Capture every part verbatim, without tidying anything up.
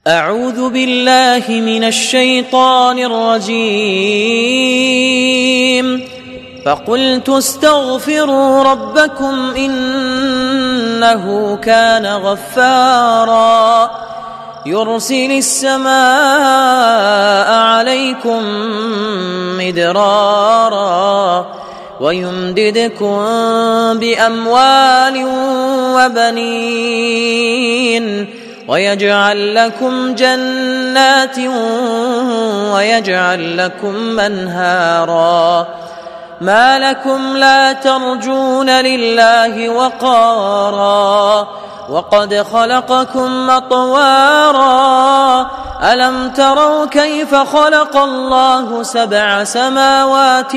أعوذ بالله من الشيطان الرجيم. فقلت استغفروا ربكم إنه كان غفارا يرسل السماء عليكم مدرارا ويمددكم بأموال وبنين ويجعل لكم جنات ويجعل لكم منهارا ما لكم لا ترجون لله وقارا وقد خلقكم أطوارا ألم تروا كيف خلق الله سبع سماوات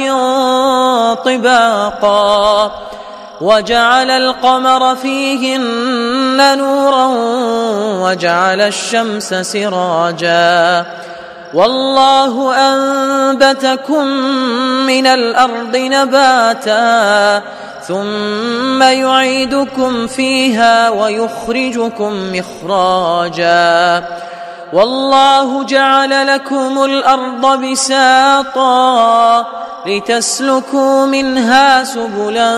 طباقا وجعل القمر فيهن نورا وجعل الشمس سراجا والله أنبتكم من الأرض نباتا ثم يعيدكم فيها ويخرجكم إخراجا والله جعل لكم الأرض بساطا لتسلكوا منها سبلا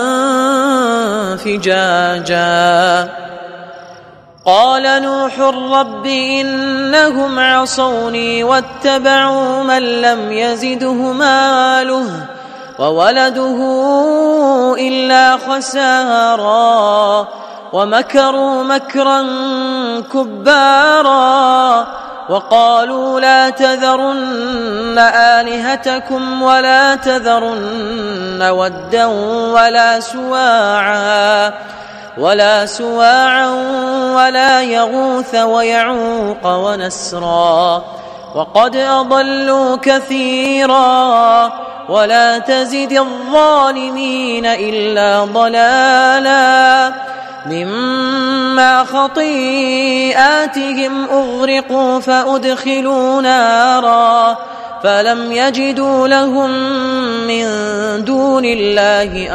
فجاجا قال نوح رب إنهم عصوني واتبعوا من لم يزده ماله وولده إلا خسارا ومكروا مكرا كبارا وقالوا لا تذرن آلهتكم ولا تذرن ودا ولا سواعا ولا سواعا ولا يغوث ويعوق ونسرا وقد أضلوا كثيرا ولا تزد الظالمين إلا ضلالا مما خطيئاتهم أغرقوا فأدخلوا نارا فلم يجدوا لهم من دون الله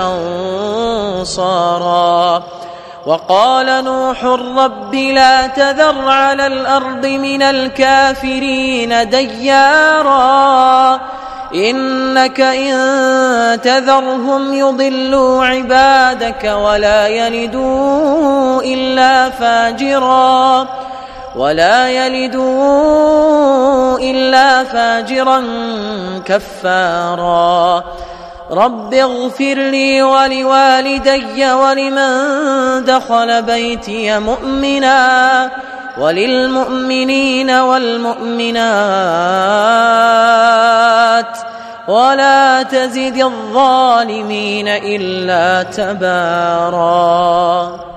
أنصارا وقال نوح رب لا تذر على الأرض من الكافرين ديارا إنك إن تذرهم يضلوا عبادك ولا يلدوا إلا فاجرا ولا يلدوا إلا فاجرا كفارا رب اغفر لي ولوالدي ولمن دخل بيتي مؤمنا وللمؤمنين والمؤمنات ولا تزد الظالمين إلا تبارا.